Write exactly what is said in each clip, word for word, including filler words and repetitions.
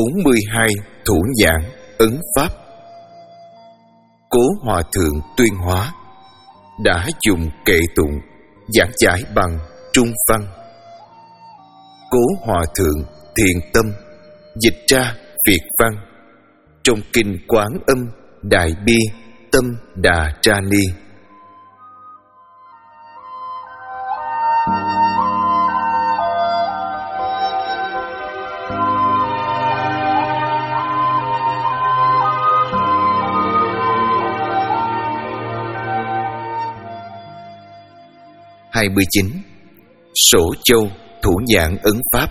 bốn mươi hai thủ nhãn ấn pháp. Cố Hòa Thượng Tuyên Hóa đã dùng kệ tụng giảng giải bằng Trung văn. Cố Hòa Thượng Thiện Tâm dịch ra Việt văn trong kinh Quán Âm Đại Bi Tâm Đà Tra Ni. hai mươi chín. Sổ Châu Thủ Nhãn Ấn Pháp.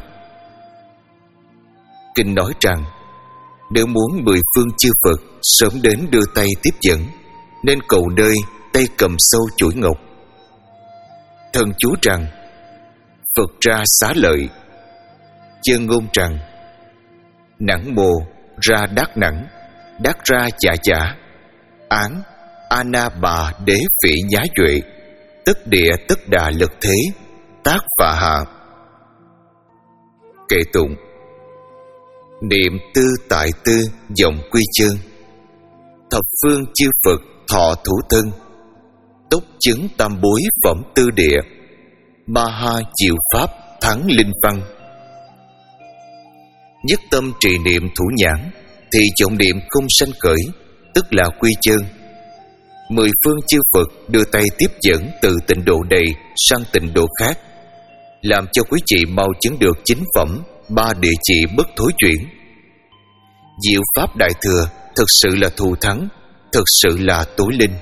Kinh nói rằng nếu muốn mười phương chư Phật sớm đến đưa tay tiếp dẫn, nên cầu nơi tay cầm sâu chuỗi ngọc. Thần chú rằng Phật ra xá lợi, chân ngôn rằng nẵng mồ ra đắc nẵng, đắc ra chả chả, án ana bà đế phỉ nhá duệ, tất địa tất đà lực thế, tác và hạ. Kệ tụng. Niệm tư tại tư dòng quy chương, thập phương chư Phật thọ thủ thân, tốc chứng tam bối phẩm tư địa, ma ha diệu pháp thắng linh văn. Nhất tâm trì niệm thủ nhãn thì trọng niệm không sanh khởi, tức là quy chương. Mười phương chư Phật đưa tay tiếp dẫn từ tịnh độ này sang tịnh độ khác, làm cho quý vị mau chứng được chính phẩm ba địa chỉ bất thối chuyển. Diệu pháp đại thừa thực sự là thù thắng, thực sự là tối linh.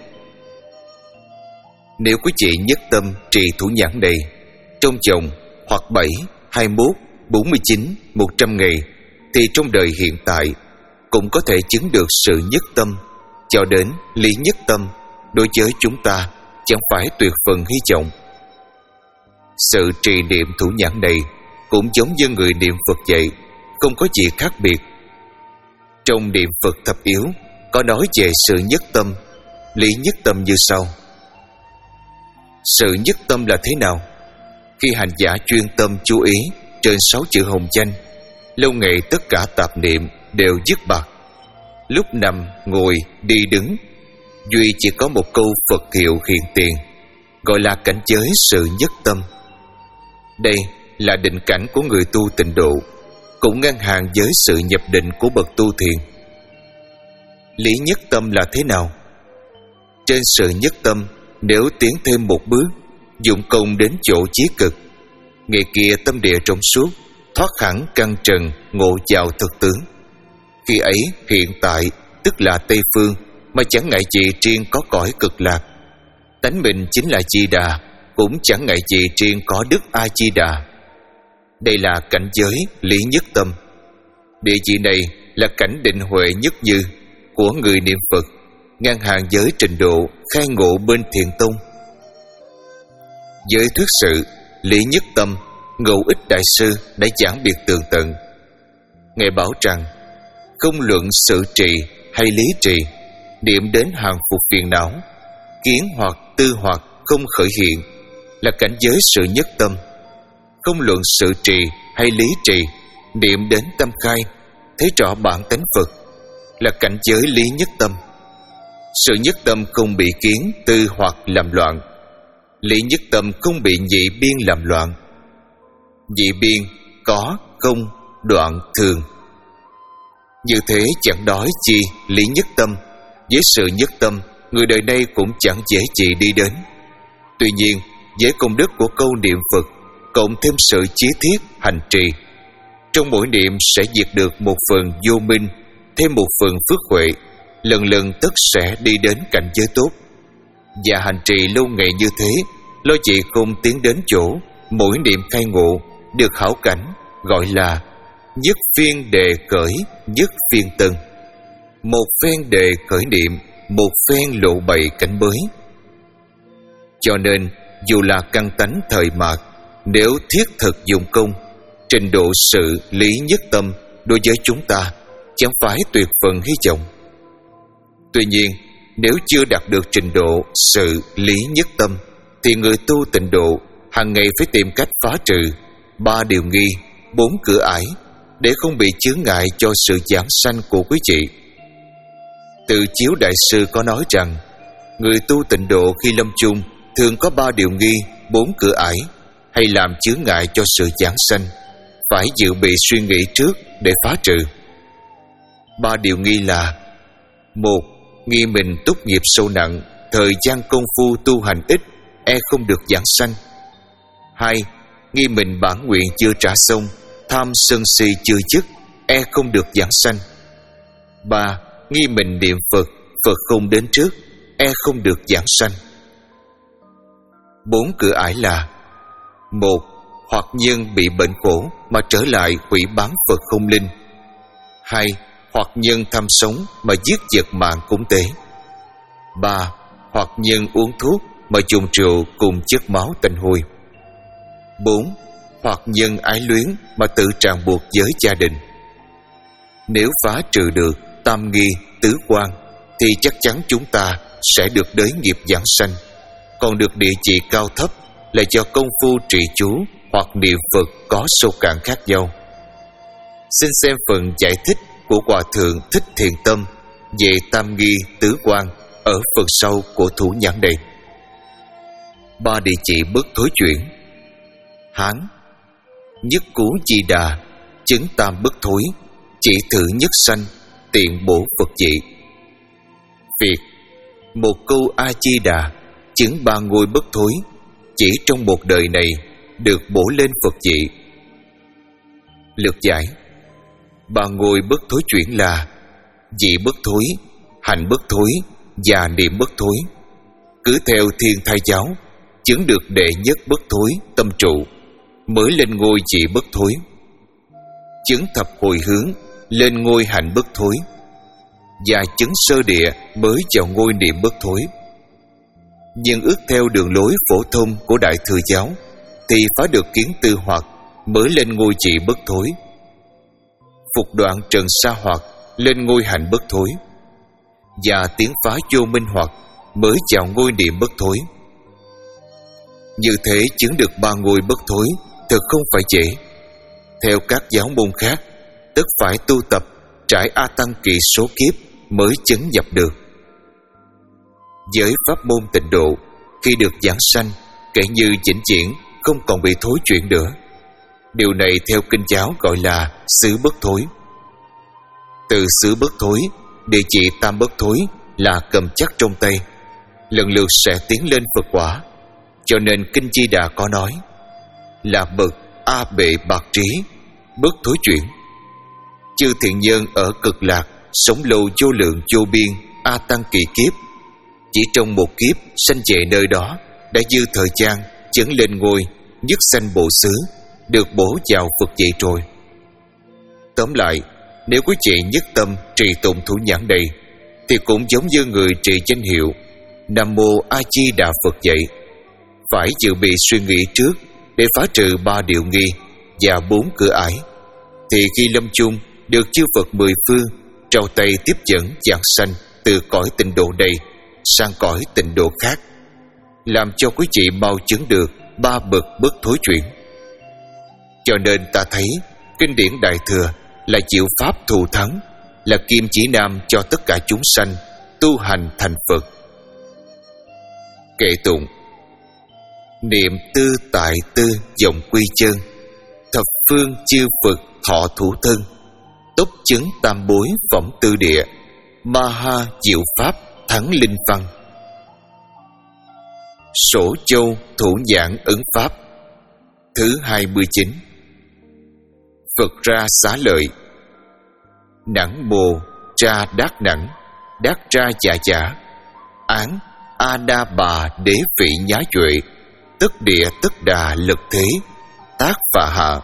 Nếu quý vị nhất tâm trì thủ nhãn này trong vòng hoặc bảy, hai mươi mốt, bốn mươi chín, một trăm ngày, thì trong đời hiện tại cũng có thể chứng được sự nhất tâm, cho đến lý nhất tâm. Đối với chúng ta chẳng phải tuyệt phần hy vọng. Sự trì niệm thủ nhãn này cũng giống như người niệm Phật vậy, không có gì khác biệt. Trong niệm Phật thập yếu có nói về sự nhất tâm, lý nhất tâm như sau. Sự nhất tâm là thế nào? Khi hành giả chuyên tâm chú ý trên sáu chữ hồng danh, lâu ngày tất cả tạp niệm đều dứt bạc. Lúc nằm, ngồi, đi đứng, duy chỉ có một câu Phật hiệu hiện tiền, gọi là cảnh giới sự nhất tâm. Đây là định cảnh của người tu tịnh độ, cũng ngang hàng với sự nhập định của bậc tu thiền. Lý nhất tâm là thế nào? Trên sự nhất tâm, nếu tiến thêm một bước, dụng công đến chỗ chí cực, ngày kia tâm địa trong suốt, thoát hẳn căn trần, ngộ vào thực tướng. Khi ấy hiện tại tức là Tây Phương, mà chẳng ngại gì riêng có cõi cực lạc. Tánh mình chính là Di Đà, cũng chẳng ngại gì riêng có đức A Di Đà. Đây là cảnh giới lý nhất tâm. Địa chỉ này là cảnh định huệ nhất như của người niệm Phật, ngang hàng với trình độ khai ngộ bên Thiền Tông. Với thuyết sự lý nhất tâm, Ngẫu Ích Đại sư đã giảng biệt tường tận. Ngài bảo rằng không luận sự trì hay lý trì, niệm đến hàng phục phiền não, kiến hoặc tư hoặc không khởi hiện, là cảnh giới sự nhất tâm. Không luận sự trì hay lý trì, niệm đến tâm khai, thấy rõ bản tánh Phật, là cảnh giới lý nhất tâm. Sự nhất tâm không bị kiến tư hoặc làm loạn, lý nhất tâm không bị nhị biên làm loạn. Nhị biên có, không, đoạn, thường. Như thế chẳng nói chi lý nhất tâm. Với sự nhất tâm, người đời nay cũng chẳng dễ gì đi đến. Tuy nhiên, với công đức của câu niệm Phật, cộng thêm sự chí thiết hành trì, trong mỗi niệm sẽ diệt được một phần vô minh, thêm một phần phước huệ, lần lần tất sẽ đi đến cảnh giới tốt. Và hành trì lâu ngày như thế, lo gì không tiến đến chỗ mỗi niệm khai ngộ được hảo cảnh, gọi là nhất phiên đề khởi, nhất phiên tân. Một phen đề khởi niệm, một phen lộ bày cảnh mới. Cho nên dù là căn tánh thời mạt, nếu thiết thực dụng công, trình độ sự lý nhất tâm đối với chúng ta chẳng phải tuyệt phần hy vọng. Tuy nhiên, nếu chưa đạt được trình độ sự lý nhất tâm, thì người tu tịnh độ hàng ngày phải tìm cách phá trừ ba điều nghi, bốn cửa ải, để không bị chướng ngại cho sự giảng sanh của quý vị. Từ Chiếu Đại Sư có nói rằng, người tu tịnh độ khi lâm chung thường có ba điều nghi, bốn cửa ải, hay làm chướng ngại cho sự giảng sanh, phải dự bị suy nghĩ trước để phá trừ. Ba điều nghi là: một, nghi mình túc nghiệp sâu nặng, thời gian công phu tu hành ít, e không được giảng sanh. Hai, nghi mình bản nguyện chưa trả xong, tham sân si chưa dứt, e không được giảng sanh. Ba, nghi mình niệm Phật, Phật không đến trước, e không được giảng sanh. Bốn cửa ải là: một, hoặc nhân bị bệnh khổ mà trở lại hủy bán Phật không linh. Hai, hoặc nhân tham sống mà giết giật mạng cúng tế. Ba, hoặc nhân uống thuốc mà dùng rượu cùng chất máu tanh hôi. Bốn, hoặc nhân ái luyến mà tự ràng buộc với gia đình. Nếu phá trừ được tam nghi, tứ quan, thì chắc chắn chúng ta sẽ được đới nghiệp giảng sanh. Còn được địa vị cao thấp là do công phu trì chú hoặc niệm Phật có sâu cạn khác nhau. Xin xem phần giải thích của Hòa Thượng Thích Thiện Tâm về tam nghi tứ quan ở phần sau của thủ nhãn đây. Ba địa chỉ bất thối chuyển. Hán: nhất cú Di Đà, chứng tam bất thối, chỉ thử nhất sanh, tiện bổ Phật vị. Việt: một câu A Di Đà, chứng ba ngôi bất thối, chỉ trong một đời này được bổ lên Phật vị. Lược giải: ba ngôi bất thối chuyển là vị bất thối, hành bất thối và niệm bất thối. Cứ theo Thiên Thai giáo, chứng được đệ nhất bất thối tâm trụ mới lên ngôi vị bất thối. Chứng thập hồi hướng lên ngôi hành bất thối, và chứng sơ địa mới vào ngôi niệm bất thối. Nhưng ước theo đường lối phổ thông của Đại Thừa giáo thì phá được kiến tư hoặc mới lên ngôi vị bất thối, phục đoạn trần sa hoặc lên ngôi hành bất thối, và tiến phá vô minh hoặc mới vào ngôi niệm bất thối. Như thế chứng được ba ngôi bất thối thực không phải dễ. Theo các giáo môn khác, tất phải tu tập trải A Tăng kỳ số kiếp mới chứng nhập được. Với pháp môn tịnh độ, khi được giảng sanh, kể như vĩnh viễn không còn bị thối chuyển nữa. Điều này theo kinh giáo gọi là xứ bất thối. Từ xứ bất thối, địa chỉ tam bất thối là cầm chắc trong tay, lần lượt sẽ tiến lên Phật quả. Cho nên kinh Di Đà có nói là bậc A bệ bạc trí, bất thối chuyển. Chư thiện nhân ở cực lạc sống lâu vô lượng vô biên A Tăng kỳ kiếp, chỉ trong một kiếp sanh về nơi đó đã dư thời gian chứng lên ngôi nhất sanh bộ xứ, được bổ vào Phật vị rồi. Tóm lại, nếu quý vị nhất tâm trì tụng thủ nhãn đây, thì cũng giống như người trì danh hiệu Nam Mô A Di Đà Phật vậy. Phải dự bị suy nghĩ trước để phá trừ ba điều nghi và bốn cửa ải, thì khi lâm chung được chư Phật mười phương trao tay tiếp dẫn giảng sanh từ cõi tịnh độ này sang cõi tịnh độ khác, làm cho quý vị mau chứng được ba bậc bất thối chuyển. Cho nên ta thấy kinh điển Đại Thừa là diệu pháp thù thắng, là kim chỉ nam cho tất cả chúng sanh tu hành thành Phật. Kệ tụng: niệm tư tại tư dòng quy chân, thập phương chư Phật thọ thủ thân, tốc chứng tam bối phẩm tư địa, ma ha diệu pháp thắng linh văn. Sổ châu thủ nhãn ứng pháp. Thứ hai mươi chín. Phật ra xá lợi. Nẵng bồ tra đát nẵng, đát ra dạ dạ, án a đa bà đế vị nhá duệ, tất địa tất đà lực thế, tác phạ hạ.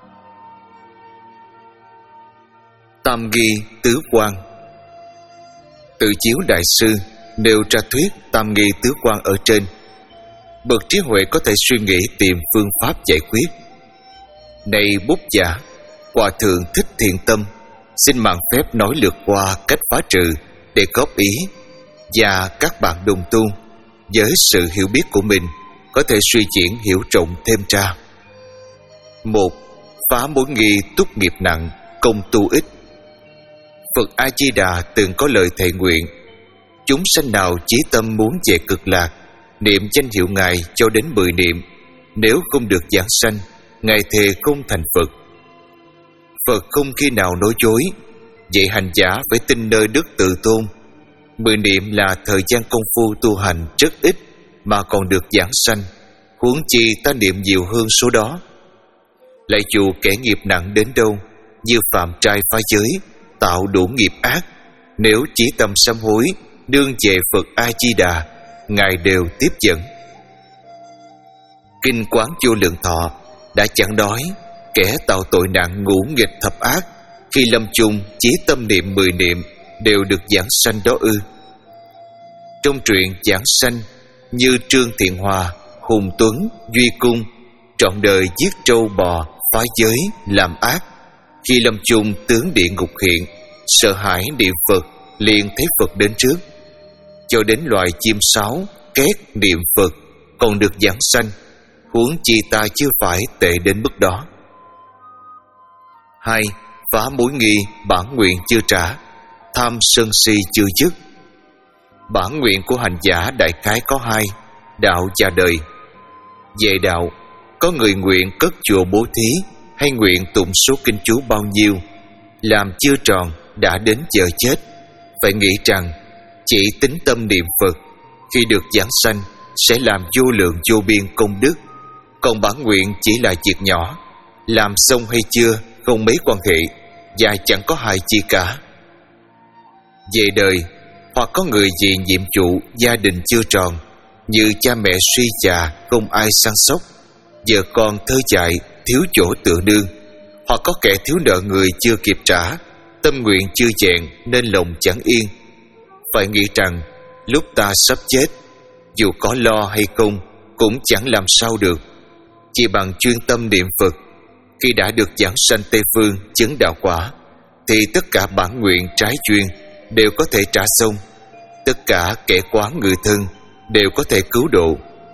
Tam nghi tứ quan. Tự Chiếu Đại Sư nêu ra thuyết tam nghi tứ quan ở trên. Bậc trí huệ có thể suy nghĩ tìm phương pháp giải quyết. Này bút giả, Hòa Thượng Thích Thiện Tâm xin mạng phép nói lược qua cách phá trừ để góp ý, và các bạn đồng tu với sự hiểu biết của mình có thể suy diễn hiểu rộng thêm ra. Một, phá mối nghi túc nghiệp nặng, công tu ít. Phật A-di-đà từng có lời thệ nguyện: chúng sanh nào chí tâm muốn về cực lạc, niệm danh hiệu Ngài cho đến mười niệm, nếu không được giảng sanh, Ngài thề không thành Phật. Phật không khi nào nói dối, vậy hành giả phải tin nơi đức tự tôn. Mười niệm là thời gian công phu tu hành rất ít mà còn được giảng sanh, huống chi ta niệm nhiều hơn số đó. Lại dù kẻ nghiệp nặng đến đâu, như phạm trai phá giới, tạo đủ nghiệp ác, nếu chí tâm sám hối, đương về Phật A-di-đà, Ngài đều tiếp dẫn. Kinh Quán Vô Lượng Thọ đã chẳng nói kẻ tạo tội nặng ngũ nghịch thập ác, khi lâm chung chí tâm niệm mười niệm đều được giảng sanh đó ư? Trong truyện giảng sanh, như Trương Thiện Hòa, Hùng Tuấn, Duy Cung trọn đời giết trâu bò, phá giới, làm ác, khi lâm chung tướng địa ngục hiện, sợ hãi niệm Phật, liền thấy Phật đến trước. Cho đến loài chim sáo két niệm Phật còn được giảng sanh, huống chi ta chưa phải tệ đến mức đó. Hai, phá mối nghi bản nguyện chưa trả, tham sân si chưa dứt. Bản nguyện của hành giả đại khái có hai: đạo và đời. Về đạo, có người nguyện cất chùa bố thí hay nguyện tụng số kinh chú bao nhiêu, làm chưa tròn đã đến giờ chết, phải nghĩ rằng chỉ tính tâm niệm Phật, khi được giảng sanh sẽ làm vô lượng vô biên công đức. Còn bản nguyện chỉ là việc nhỏ, làm xong hay chưa không mấy quan hệ, và chẳng có hại chi cả. Về đời, hoặc có người vì nhiệm vụ gia đình chưa tròn, như cha mẹ suy già không ai săn sóc, vợ con thơ dại thiếu chỗ tựa nương, hoặc có kẻ thiếu nợ người chưa kịp trả, tâm nguyện chưa vẹn nên lòng chẳng yên, phải nghĩ rằng lúc ta sắp chết, dù có lo hay không cũng chẳng làm sao được. Chỉ bằng chuyên tâm niệm Phật, khi đã được giảng sanh Tây Phương chứng đạo quả, thì tất cả bản nguyện trái duyên đều có thể trả xong, tất cả kẻ quá người thân đều có thể cứu độ.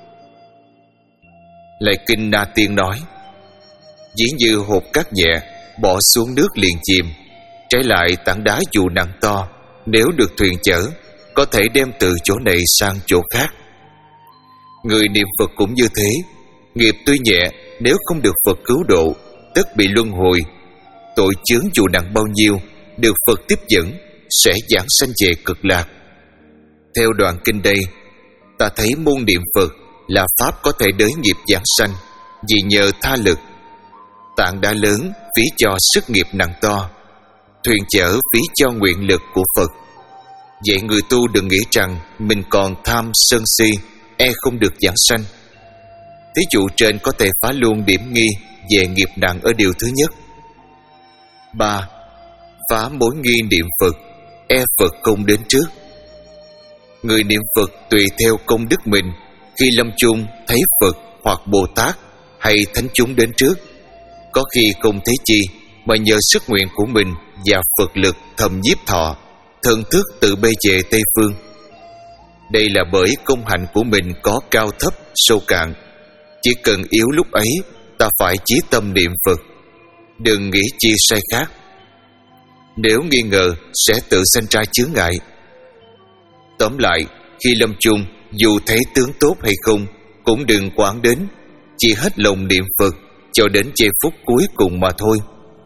Lại kinh Na Tiên nói: dĩ như hột cát nhẹ bỏ xuống nước liền chìm, trái lại tảng đá dù nặng to, nếu được thuyền chở, có thể đem từ chỗ này sang chỗ khác. Người niệm Phật cũng như thế, nghiệp tuy nhẹ, nếu không được Phật cứu độ, tất bị luân hồi. Tội chướng dù nặng bao nhiêu, được Phật tiếp dẫn, sẽ giảng sanh về cực lạc. Theo đoạn kinh đây, ta thấy môn niệm Phật là pháp có thể đới nghiệp giảng sanh, vì nhờ tha lực. Tảng đá lớn phí cho sức nghiệp nặng to, thuyền chở phí cho nguyện lực của Phật. Vậy người tu đừng nghĩ rằng mình còn tham sân si, e không được giảng sanh. Thí dụ trên có thể phá luôn điểm nghi về nghiệp nặng ở điều thứ nhất. Ba, phá mối nghi niệm Phật, e Phật không đến trước. Người niệm Phật tùy theo công đức mình, khi lâm chung thấy Phật hoặc Bồ Tát hay thánh chúng đến trước, có khi không thấy chi mà nhờ sức nguyện của mình và Phật lực thầm nhiếp thọ, thần thức tự bay về Tây Phương. Đây là bởi công hạnh của mình có cao thấp, sâu cạn. Chỉ cần yếu lúc ấy, ta phải chí tâm niệm Phật, đừng nghĩ chi sai khác. Nếu nghi ngờ sẽ tự sanh ra chướng ngại. Tóm lại, khi lâm chung, dù thấy tướng tốt hay không cũng đừng quản đến, chỉ hết lòng niệm Phật cho đến giây phút cuối cùng mà thôi.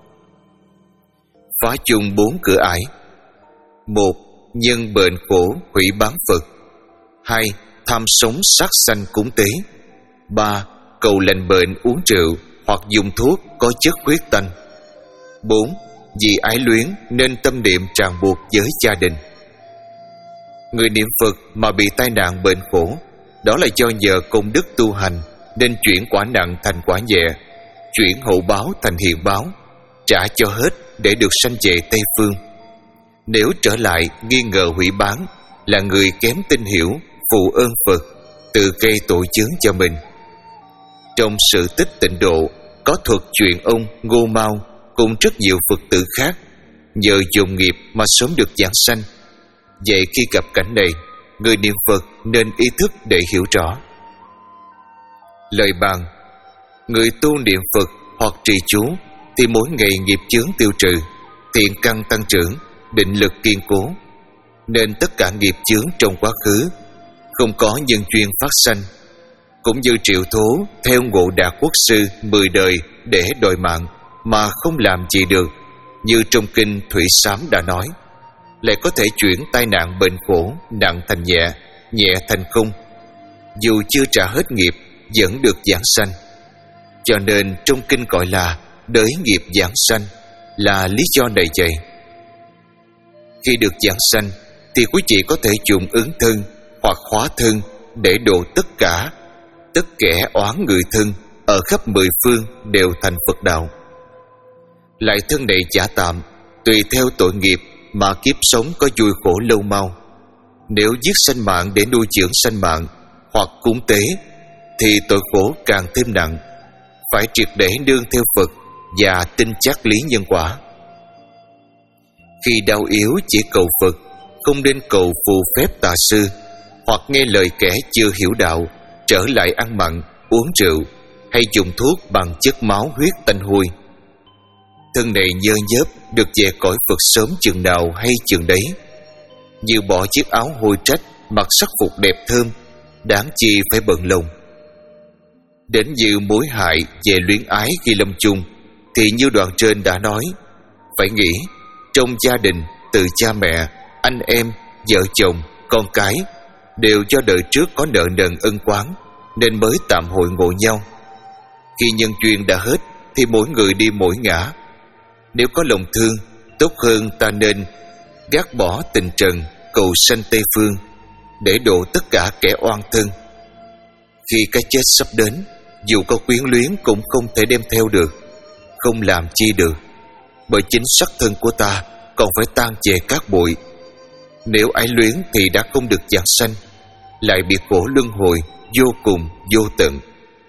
Phá chung bốn cửa ải. Một, nhân bệnh khổ hủy bán Phật. Hai, tham sống sát sanh cúng tế. Ba, cầu lành bệnh uống rượu hoặc dùng thuốc có chất huyết tanh. Bốn, vì ái luyến nên tâm niệm ràng buộc với gia đình. Người niệm Phật mà bị tai nạn bệnh khổ, đó là do nhờ công đức tu hành nên chuyển quả nặng thành quả nhẹ, chuyển hậu báo thành hiện báo, trả cho hết để được sanh về Tây Phương. Nếu trở lại nghi ngờ hủy bán, là người kém tin hiểu, phụ ơn Phật, tự gây tội chướng cho mình. Trong sự tích Tịnh Độ có thuật chuyện ông Ngô Mao cùng rất nhiều Phật tử khác nhờ dồn nghiệp mà sớm được giảng sanh. Vậy khi gặp cảnh này, người niệm Phật nên ý thức để hiểu rõ. Lời bàn: người tu niệm Phật hoặc trì chú thì mỗi ngày nghiệp chướng tiêu trừ, thiện căn tăng trưởng, định lực kiên cố, nên tất cả nghiệp chướng trong quá khứ không có nhân duyên phát sanh. Cũng như triệu thố theo Ngộ Đạt Quốc sư mười đời để đòi mạng mà không làm gì được, như trong kinh Thủy Sám đã nói, lại có thể chuyển tai nạn bệnh khổ nặng thành nhẹ, nhẹ thành không, dù chưa trả hết nghiệp vẫn được giảng sanh. Cho nên trong kinh gọi là đới nghiệp giảng sanh, là lý do này vậy. Khi được giảng sanh thì quý vị có thể dùng ứng thân hoặc hóa thân để độ tất cả tất kẻ oán người thân ở khắp mười phương đều thành Phật đạo. Lại thân này giả tạm, tùy theo tội nghiệp mà kiếp sống có vui khổ lâu mau. Nếu giết sanh mạng để nuôi dưỡng sanh mạng hoặc cúng tế thì tội khổ càng thêm nặng, phải triệt để nương theo Phật và tin chắc lý nhân quả. Khi đau yếu chỉ cầu Phật, không nên cầu phù phép tà sư, hoặc nghe lời kẻ chưa hiểu đạo trở lại ăn mặn, uống rượu hay dùng thuốc bằng chất máu huyết tanh hôi. Thân này nhơ nhớp được về cõi Phật sớm chừng nào hay chừng đấy, như bỏ chiếc áo hôi trách, mặc sắc phục đẹp thơm, đáng chi phải bận lòng. Đến như mối hại về luyến ái khi lâm chung thì như đoạn trên đã nói, phải nghĩ trong gia đình từ cha mẹ, anh em, vợ chồng, con cái đều do đời trước có nợ nần ân oán nên mới tạm hội ngộ nhau. Khi nhân duyên đã hết thì mỗi người đi mỗi ngả. Nếu có lòng thương, tốt hơn ta nên gác bỏ tình trần, cầu sanh Tây Phương để độ tất cả kẻ oan thân. Khi cái chết sắp đến, dù có quyến luyến cũng không thể đem theo được, không làm chi được, bởi chính sắc thân của ta còn phải tan về cát bụi. Nếu ái luyến thì đã không được giảng sanh, lại bị khổ luân hồi vô cùng vô tận.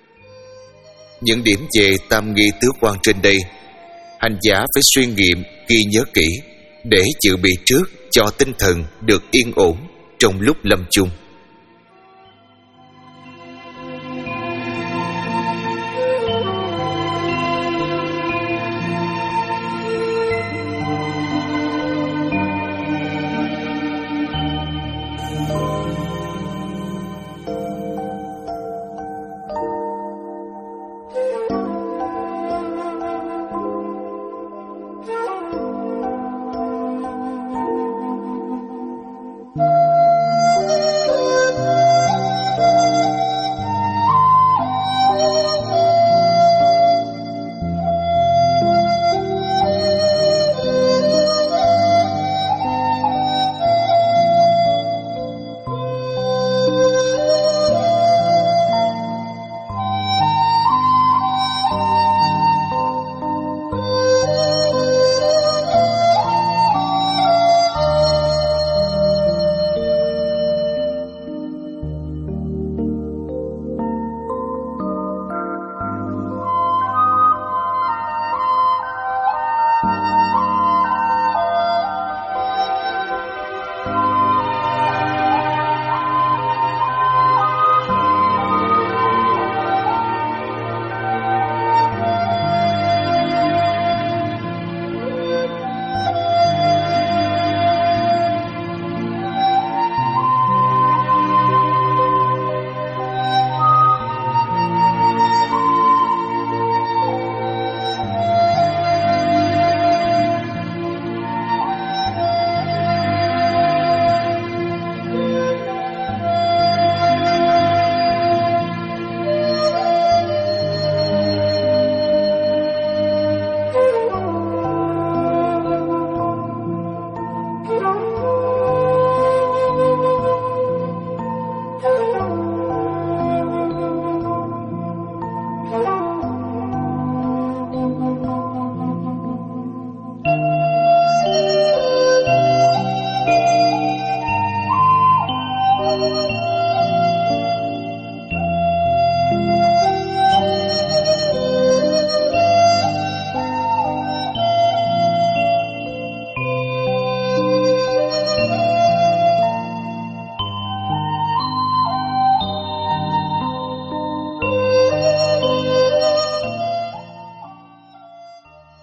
Những điểm về tam nghi tứ quan trên đây, hành giả phải suy nghiệm ghi nhớ kỹ để dự bị trước cho tinh thần được yên ổn trong lúc lâm chung.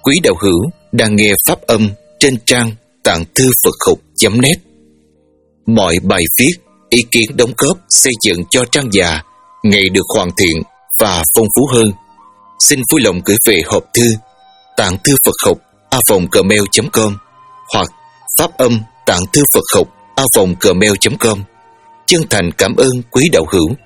Quý đạo hữu đang nghe pháp âm trên trang tạng thư Phật học chấm net. Mọi bài viết, ý kiến đóng góp xây dựng cho trang già ngày được hoàn thiện và phong phú hơn. Xin vui lòng gửi về hộp thư tạng thư Phật học a vòng gmail chấm com hoặc pháp âm tạng thư Phật học a vòng gmail chấm com. Chân thành cảm ơn quý đạo hữu.